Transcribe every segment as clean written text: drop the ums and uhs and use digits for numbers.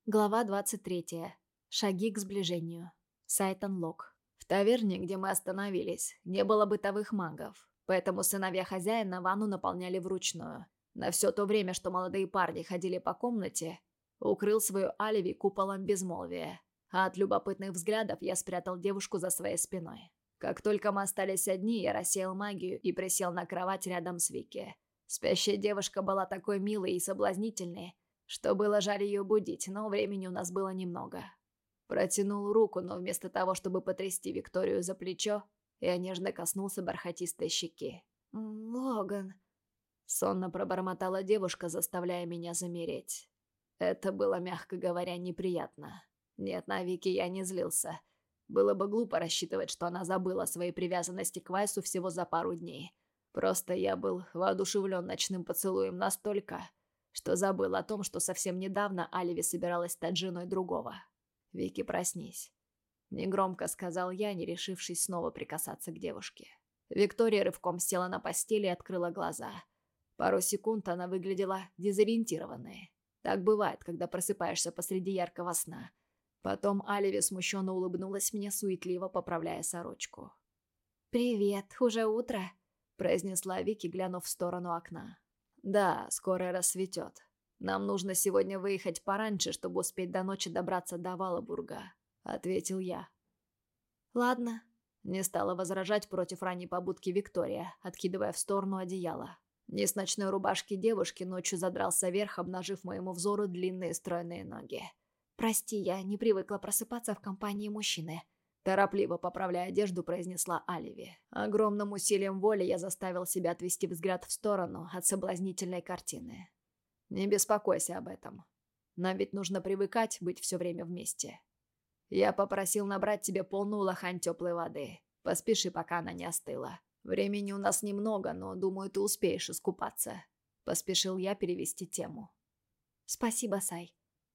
Глава 23. Шаги к сближению. Сайтон Лок. В таверне, где мы остановились, не было бытовых магов, поэтому сыновья хозяина ванну наполняли вручную. На все то время, что молодые парни ходили по комнате, укрыл свою Аливи куполом безмолвия, а от любопытных взглядов я спрятал девушку за своей спиной. Как только мы остались одни, я рассеял магию и присел на кровать рядом с Вики. Спящая девушка была такой милой и соблазнительной, что было жаль ее будить, но времени у нас было немного. Протянул руку, но вместо того, чтобы потрясти Викторию за плечо, я нежно коснулся бархатистой щеки. «Логан», — сонно пробормотала девушка, заставляя меня замереть. Это было, мягко говоря, неприятно. Нет, на Вики я не злился. Было бы глупо рассчитывать, что она забыла о своей привязанности к Вайсу всего за пару дней. Просто я был воодушевлен ночным поцелуем настолько, что забыл о том, что совсем недавно Аливи собиралась стать женой другого. «Вики, проснись», — негромко сказал я, не решившись снова прикасаться к девушке. Виктория рывком села на постели и открыла глаза. Пару секунд она выглядела дезориентированной. Так бывает, когда просыпаешься посреди яркого сна. Потом Аливи смущенно улыбнулась мне, суетливо поправляя сорочку. «Привет, уже утро?» — произнесла Вики, глянув в сторону окна. «Да, скоро рассветет. Нам нужно сегодня выехать пораньше, чтобы успеть до ночи добраться до Валабурга», — ответил я. «Ладно», — не стала возражать против ранней побудки Виктория, откидывая в сторону одеяло. Низ ночной рубашки девушки ночью задрался вверх, обнажив моему взору длинные стройные ноги. «Прости, я не привыкла просыпаться в компании мужчины», — торопливо поправляя одежду, произнесла Аливи. Огромным усилием воли я заставил себя отвести взгляд в сторону от соблазнительной картины. «Не беспокойся об этом. Нам ведь нужно привыкать быть все время вместе. Я попросил набрать тебе полную лохань теплой воды. Поспеши, пока она не остыла. Времени у нас немного, но, думаю, ты успеешь искупаться». Поспешил я перевести тему. «Спасибо, Сай».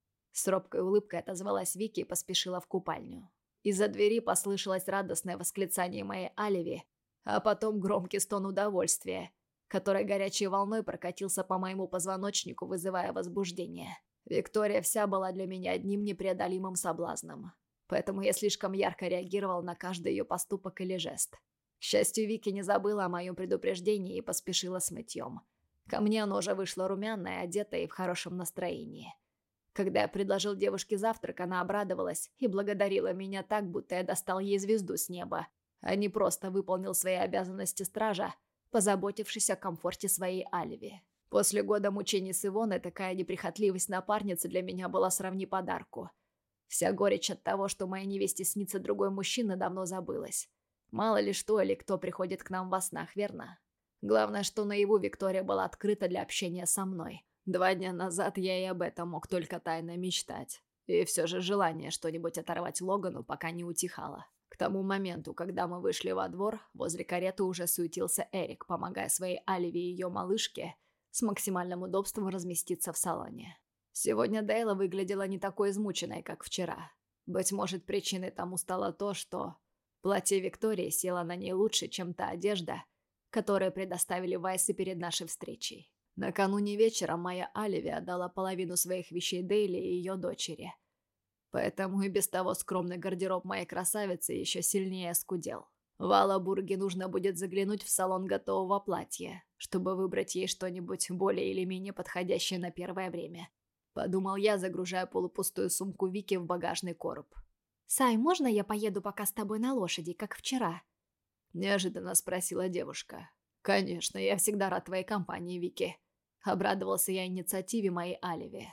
С робкой улыбкой отозвалась Вики и поспешила в купальню. Из-за двери послышалось радостное восклицание моей Аливи, а потом громкий стон удовольствия, который горячей волной прокатился по моему позвоночнику, вызывая возбуждение. Виктория вся была для меня одним непреодолимым соблазном, поэтому я слишком ярко реагировал на каждый ее поступок или жест. К счастью, Вики не забыла о моем предупреждении и поспешила с мытьем. Ко мне она уже вышла румяная, одетая и в хорошем настроении. Когда я предложил девушке завтрак, она обрадовалась и благодарила меня так, будто я достал ей звезду с неба, а не просто выполнил свои обязанности стража, позаботившись о комфорте своей Аливи. После года мучений с Ивоной такая неприхотливость напарницы для меня была сродни подарку. Вся горечь от того, что моей невесте снится другой мужчина, давно забылась. Мало ли что или кто приходит к нам во снах, верно? Главное, что наяву Виктория была открыта для общения со мной. 2 дня назад я и об этом мог только тайно мечтать. И все же желание что-нибудь оторвать Логану пока не утихало. К тому моменту, когда мы вышли во двор, возле кареты уже суетился Эрик, помогая своей Аливе и ее малышке с максимальным удобством разместиться в салоне. Сегодня Дейла выглядела не такой измученной, как вчера. Быть может, причиной тому стало то, что платье Виктории село на ней лучше, чем та одежда, которую предоставили Вайсы перед нашей встречей. Накануне вечером моя Аливи отдала половину своих вещей Дейли и ее дочери. Поэтому и без того скромный гардероб моей красавицы еще сильнее оскудел. В Алабурге нужно будет заглянуть в салон готового платья, чтобы выбрать ей что-нибудь более или менее подходящее на первое время. Подумал я, загружая полупустую сумку Вики в багажный короб. «Сай, можно я поеду пока с тобой на лошади, как вчера?» Неожиданно спросила девушка. «Конечно, я всегда рад твоей компании, Вики». Обрадовался я инициативе моей Аливи.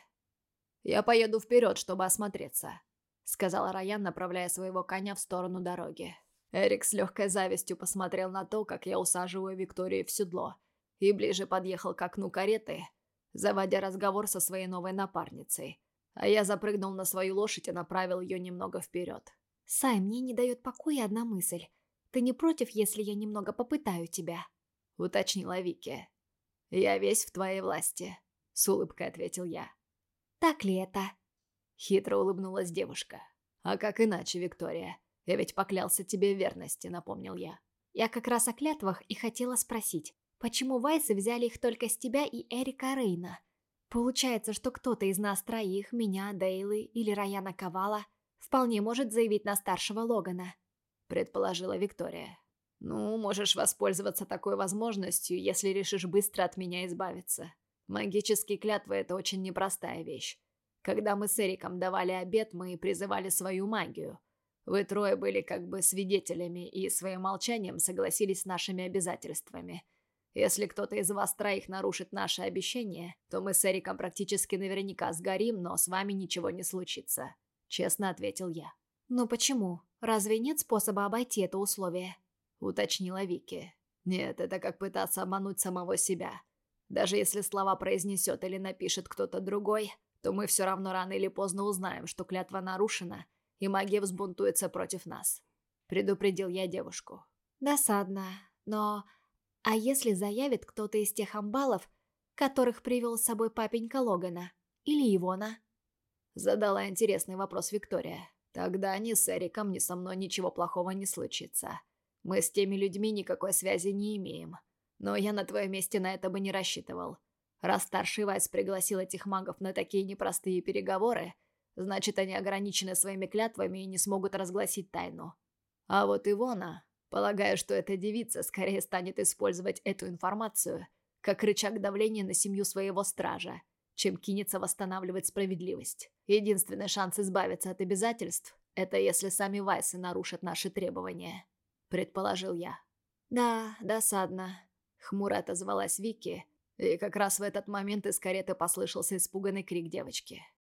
«Я поеду вперед, чтобы осмотреться», — сказал Райан, направляя своего коня в сторону дороги. Эрик с легкой завистью посмотрел на то, как я усаживаю Викторию в седло, и ближе подъехал к окну кареты, заводя разговор со своей новой напарницей. А я запрыгнул на свою лошадь и направил ее немного вперед. «Сай, мне не дает покоя одна мысль. Ты не против, если я немного попытаю тебя?» — уточнила Вики. «Я весь в твоей власти», — с улыбкой ответил я. «Так ли это?» — хитро улыбнулась девушка. «А как иначе, Виктория? Я ведь поклялся тебе в верности», — напомнил я. «Я как раз о клятвах и хотела спросить, почему Вайсы взяли их только с тебя и Эрика Рейна?» Получается, что кто-то из нас троих, меня, Дейлы или Раяна Кавала, вполне может заявить на старшего Логана, предположила Виктория. Ну, можешь воспользоваться такой возможностью, если решишь быстро от меня избавиться. Магические клятвы — это очень непростая вещь. Когда мы с Эриком давали обет, мы призывали свою магию. Вы трое были как бы свидетелями и своим молчанием согласились с нашими обязательствами. Если кто-то из вас троих нарушит наше обещание, то мы с Эриком практически наверняка сгорим, но с вами ничего не случится», — честно ответил я. «Но почему? Разве нет способа обойти это условие?» — уточнила Вики. «Нет, это как пытаться обмануть самого себя. Даже если слова произнесет или напишет кто-то другой, то мы все равно рано или поздно узнаем, что клятва нарушена, и магия взбунтуется против нас», — предупредил я девушку. «Досадно, но... А если заявит кто-то из тех амбалов, которых привел с собой папенька Логана? Или Ивона?» Задала интересный вопрос Виктория. «Тогда ни с Эриком, ни со мной ничего плохого не случится. Мы с теми людьми никакой связи не имеем. Но я на твоем месте на это бы не рассчитывал. Раз старший Вайс пригласил этих магов на такие непростые переговоры, значит, они ограничены своими клятвами и не смогут разгласить тайну. А вот Ивона, полагаю, что эта девица скорее станет использовать эту информацию как рычаг давления на семью своего стража, чем кинется восстанавливать справедливость. Единственный шанс избавиться от обязательств — это если сами Вайсы нарушат наши требования», — предположил я. «Да, досадно», — хмуро отозвалась Вики, и как раз в этот момент из кареты послышался испуганный крик девочки.